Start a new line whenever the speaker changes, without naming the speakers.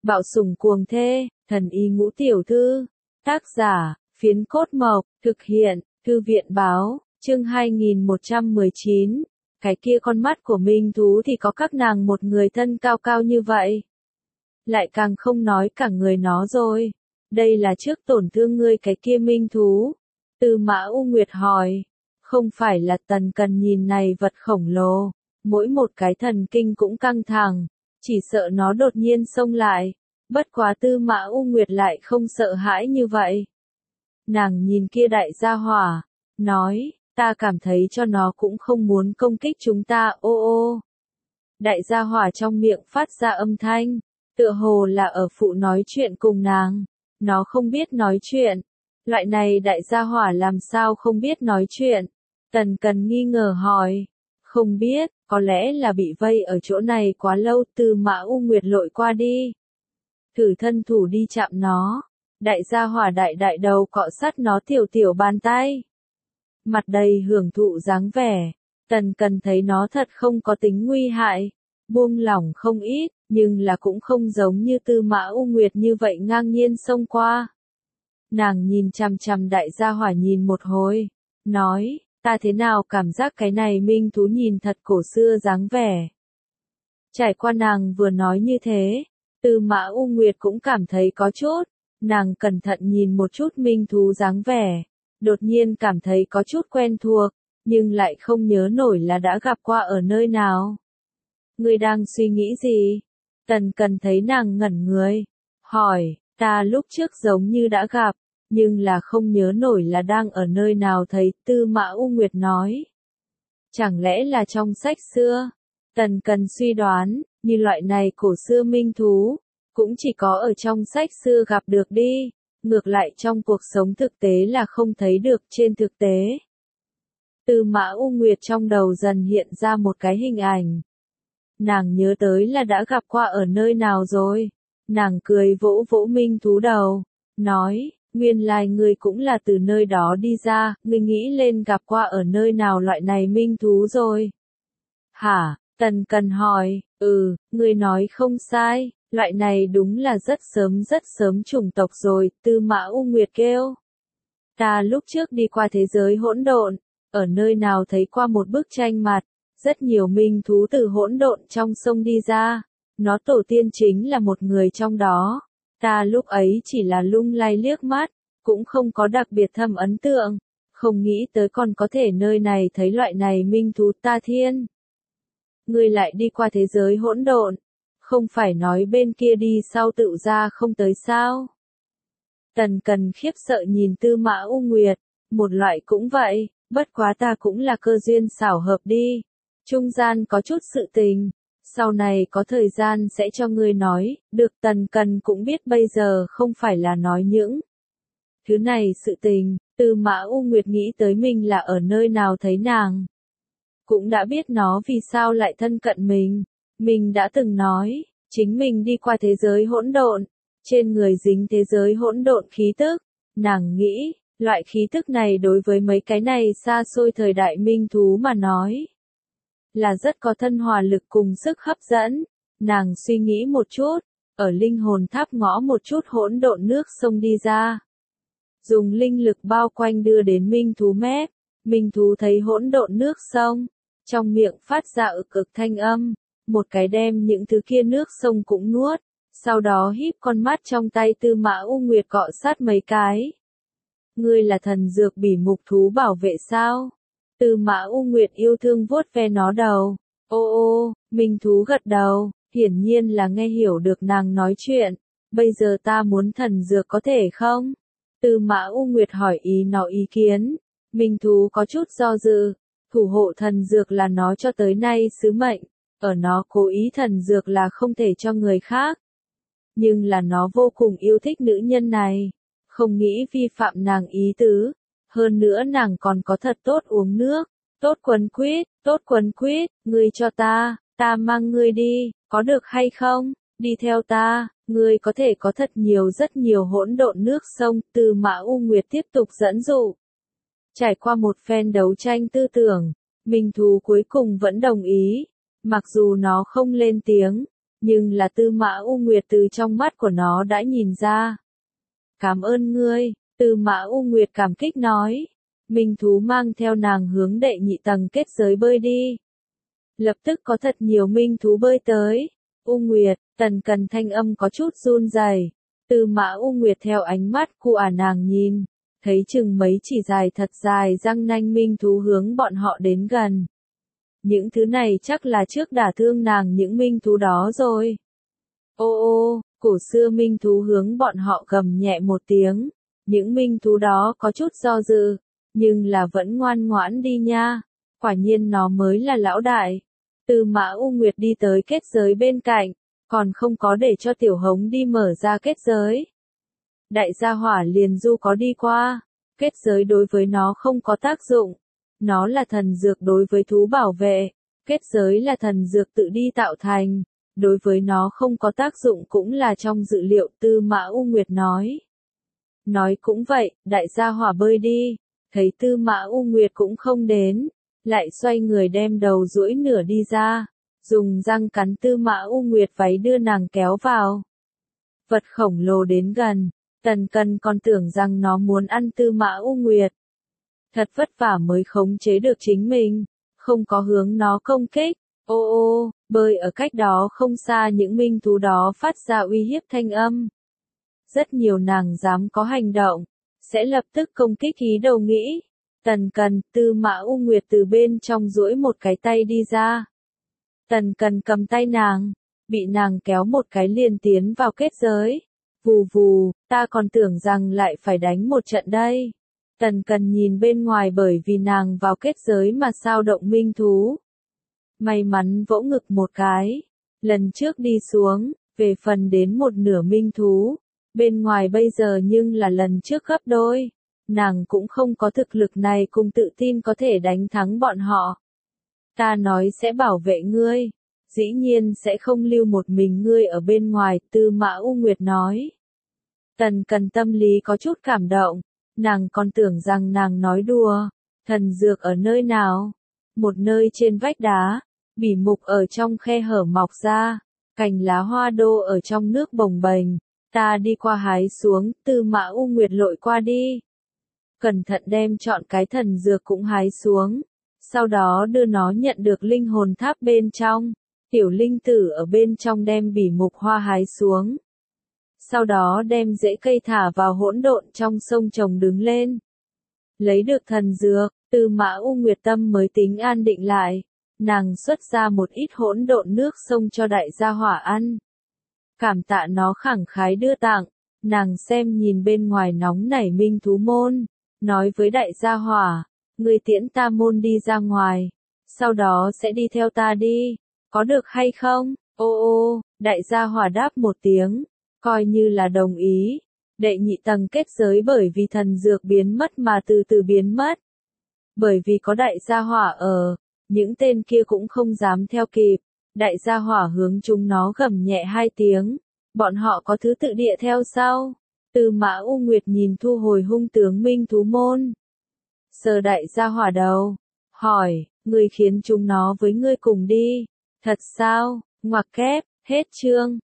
Bạo sủng cuồng thê, thần y ngũ tiểu thư. Tác giả, Phiến Cốt Mộc, thực hiện, Thư viện báo, chương 2119. Cái kia con mắt của Minh Thú thì có các nàng một người thân cao cao như vậy. Lại càng không nói cả người nó rồi. Đây là trước tổn thương ngươi cái kia Minh Thú. Tư Mã U Nguyệt hỏi. Không phải là Tần Cần nhìn này vật khổng lồ. Mỗi một cái thần kinh cũng căng thẳng. Chỉ sợ nó đột nhiên xông lại. Bất quá Tư Mã U Nguyệt lại không sợ hãi như vậy. Nàng nhìn kia đại gia hỏa. Nói, ta cảm thấy cho nó cũng không muốn công kích chúng ta, ô ô. Đại gia hỏa trong miệng phát ra âm thanh. Tựa hồ là ở phụ nói chuyện cùng nàng. Nó không biết nói chuyện. Loại này đại gia hỏa làm sao không biết nói chuyện? Tần Cần nghi ngờ hỏi. Không biết, có lẽ là bị vây ở chỗ này quá lâu. Tư Mã U Nguyệt lội qua đi. Thử thân thủ đi chạm nó. Đại gia hỏa đại đầu cọ sát nó tiểu bàn tay. Mặt đầy hưởng thụ dáng vẻ. Tần Cần thấy nó thật không có tính nguy hại. Buông lỏng không ít, nhưng là cũng không giống như Tư Mã U Nguyệt như vậy ngang nhiên xông qua. Nàng nhìn chằm chằm đại gia hỏa nhìn một hồi. Nói, ta thế nào cảm giác cái này Minh Thú nhìn thật cổ xưa dáng vẻ. Trải qua nàng vừa nói như thế. Tư Mã U Nguyệt cũng cảm thấy có chút. Nàng cẩn thận nhìn một chút Minh Thú dáng vẻ. Đột nhiên cảm thấy có chút quen thuộc. Nhưng lại không nhớ nổi là đã gặp qua ở nơi nào. Ngươi đang suy nghĩ gì? Tần Cần thấy nàng ngẩn người. Hỏi, ta lúc trước giống như đã gặp. Nhưng là không nhớ nổi là đang ở nơi nào thấy. Tư Mã U Nguyệt nói. Chẳng lẽ là trong sách xưa? Tần Cần suy đoán, như loại này cổ xưa Minh Thú. Cũng chỉ có ở trong sách xưa gặp được đi. Ngược lại trong cuộc sống thực tế là không thấy được trên thực tế. Tư Mã U Nguyệt trong đầu dần hiện ra một cái hình ảnh. Nàng nhớ tới là đã gặp qua ở nơi nào rồi. Nàng cười vỗ vỗ Minh Thú đầu. Nói, nguyên lai ngươi cũng là từ nơi đó đi ra. Ngươi nghĩ lên gặp qua ở nơi nào loại này Minh Thú rồi. Hả? Tần Cần hỏi. Ngươi nói không sai. Loại này đúng là rất sớm chủng tộc rồi. Tư Mã U Nguyệt kêu. Ta lúc trước đi qua thế giới hỗn độn. Ở nơi nào thấy qua một bức tranh mặt. Rất nhiều Minh Thú từ hỗn độn trong sông đi ra. Nó tổ tiên chính là một người trong đó. Ta lúc ấy chỉ là lung lay liếc mắt. Cũng không có đặc biệt thâm ấn tượng. Không nghĩ tới còn có thể nơi này thấy loại này Minh Thú ta thiên. Ngươi lại đi qua thế giới hỗn độn. Không phải nói bên kia đi sau tự ra không tới sao. Tần Cần khiếp sợ nhìn Tư Mã U Nguyệt. Một loại cũng vậy, bất quá ta cũng là cơ duyên xảo hợp đi. Trung gian có chút sự tình. Sau này có thời gian sẽ cho ngươi nói. Được. Tần Cần cũng biết bây giờ không phải là nói những thứ này sự tình. Tư Mã U Nguyệt nghĩ tới mình là ở nơi nào thấy nàng. Cũng đã biết nó vì sao lại thân cận mình. Mình đã từng nói, chính mình đi qua thế giới hỗn độn, trên người dính thế giới hỗn độn khí tức. Nàng nghĩ, loại khí tức này đối với mấy cái này xa xôi thời đại Minh Thú mà nói, là rất có thân hòa lực cùng sức hấp dẫn. Nàng suy nghĩ một chút, ở linh hồn tháp ngõ một chút hỗn độn nước sông đi ra. Dùng linh lực bao quanh đưa đến Minh Thú mép. Minh Thú thấy hỗn độn nước sông, trong miệng phát ra ực thanh âm. Một cái đem những thứ kia nước sông cũng nuốt. Sau đó híp con mắt trong tay Tư Mã U Nguyệt cọ sát mấy cái. Ngươi là thần dược bỉ mục thú bảo vệ sao? Tư Mã U Nguyệt yêu thương vuốt ve nó đầu. Ô, Minh Thú gật đầu, hiển nhiên là nghe hiểu được nàng nói chuyện. Bây giờ ta muốn thần dược có thể không? Tư Mã U Nguyệt hỏi nó ý kiến. Minh Thú có chút do dự. Thủ hộ thần dược là nó cho tới nay sứ mệnh. Ở nó cố ý thần dược là không thể cho người khác. Nhưng là nó vô cùng yêu thích nữ nhân này. Không nghĩ vi phạm nàng ý tứ. Hơn nữa nàng còn có thật tốt uống nước. Tốt quấn quýt, ngươi cho ta mang ngươi đi, có được hay không? Đi theo ta, ngươi có thể có rất nhiều hỗn độn nước sông. Tư Mã U Nguyệt tiếp tục dẫn dụ. Trải qua một phen đấu tranh tư tưởng, Minh Thú cuối cùng vẫn đồng ý. Mặc dù nó không lên tiếng, nhưng là Tư Mã U Nguyệt từ trong mắt của nó đã nhìn ra. Cảm ơn ngươi, Tư Mã U Nguyệt cảm kích nói. Minh thú mang theo nàng hướng đệ nhị tầng kết giới bơi đi. Lập tức có thật nhiều minh thú bơi tới. U Nguyệt, Tần Cần thanh âm có chút run rẩy. Tư Mã U Nguyệt theo ánh mắt của nàng nhìn, thấy chừng mấy chỉ dài thật dài răng nanh minh thú hướng bọn họ đến gần. Những thứ này chắc là trước đả thương nàng những minh thú đó rồi. Ô ô, cổ xưa minh thú hướng bọn họ gầm nhẹ một tiếng. Những minh thú đó có chút do dự, nhưng là vẫn ngoan ngoãn đi nha. Quả nhiên nó mới là lão đại. Tư Mã U Nguyệt đi tới kết giới bên cạnh, còn không có để cho Tiểu Hống đi mở ra kết giới. Đại gia hỏa liền du có đi qua, kết giới đối với nó không có tác dụng. Nó là thần dược đối với thú bảo vệ, kết giới là thần dược tự đi tạo thành, đối với nó không có tác dụng cũng là trong dự liệu. Tư Mã U Nguyệt nói. Nói cũng vậy, đại gia hỏa bơi đi, thấy Tư Mã U Nguyệt cũng không đến, lại xoay người đem đầu duỗi nửa đi ra, dùng răng cắn Tư Mã U Nguyệt váy đưa nàng kéo vào. Vật khổng lồ đến gần, Tần Cần còn tưởng rằng nó muốn ăn Tư Mã U Nguyệt. Thật vất vả mới khống chế được chính mình, không có hướng nó công kích. Ô ô, bơi ở cách đó không xa những minh thú đó phát ra uy hiếp thanh âm. Rất nhiều nàng dám có hành động, sẽ lập tức công kích ý đầu nghĩ. Tần Cần, Tư Mã U Nguyệt từ bên trong duỗi một cái tay đi ra. Tần Cần cầm tay nàng, bị nàng kéo một cái liền tiến vào kết giới. Vù vù, ta còn tưởng rằng lại phải đánh một trận đây. Tần Cần nhìn bên ngoài bởi vì nàng vào kết giới mà sao động minh thú. May mắn vỗ ngực một cái. Lần trước đi xuống, về phần đến một nửa minh thú. Bên ngoài bây giờ nhưng là lần trước gấp đôi. Nàng cũng không có thực lực này cùng tự tin có thể đánh thắng bọn họ. Ta nói sẽ bảo vệ ngươi. Dĩ nhiên sẽ không lưu một mình ngươi ở bên ngoài, Tư Mã U Nguyệt nói. Tần Cần tâm lý có chút cảm động. Nàng còn tưởng rằng nàng nói đùa. Thần dược ở nơi nào? Một nơi trên vách đá. Bỉ mục ở trong khe hở mọc ra. Cành lá hoa đô ở trong nước bồng bềnh. Ta đi qua hái xuống, Tư Mã U Nguyệt lội qua đi. Cẩn thận đem chọn cái thần dược cũng hái xuống. Sau đó đưa nó nhận được linh hồn tháp bên trong. Tiểu linh tử ở bên trong đem bỉ mục hoa hái xuống. Sau đó đem rễ cây thả vào hỗn độn trong sông trồng đứng lên. Lấy được thần dược, Tư Mã U Nguyệt tâm mới tính an định lại. Nàng xuất ra một ít hỗn độn nước sông cho đại gia hỏa ăn. Cảm tạ nó khẳng khái đưa tặng. Nàng xem nhìn bên ngoài nóng nảy minh thú môn. Nói với đại gia hỏa, người tiễn ta môn đi ra ngoài. Sau đó sẽ đi theo ta đi. Có được hay không? Ô ô, đại gia hỏa đáp một tiếng. Coi như là đồng ý. Đệ nhị tầng kết giới bởi vì thần dược biến mất mà từ từ biến mất. Bởi vì có đại gia hỏa ở, những tên kia cũng không dám theo kịp. Đại gia hỏa hướng chúng nó gầm nhẹ hai tiếng. Bọn họ có thứ tự địa theo sau. Tư Mã U Nguyệt nhìn thu hồi hung tướng minh thú môn. Sờ đại gia hỏa đầu. Hỏi, người khiến chúng nó với ngươi cùng đi. Thật sao? Ngoặc kép, hết chương.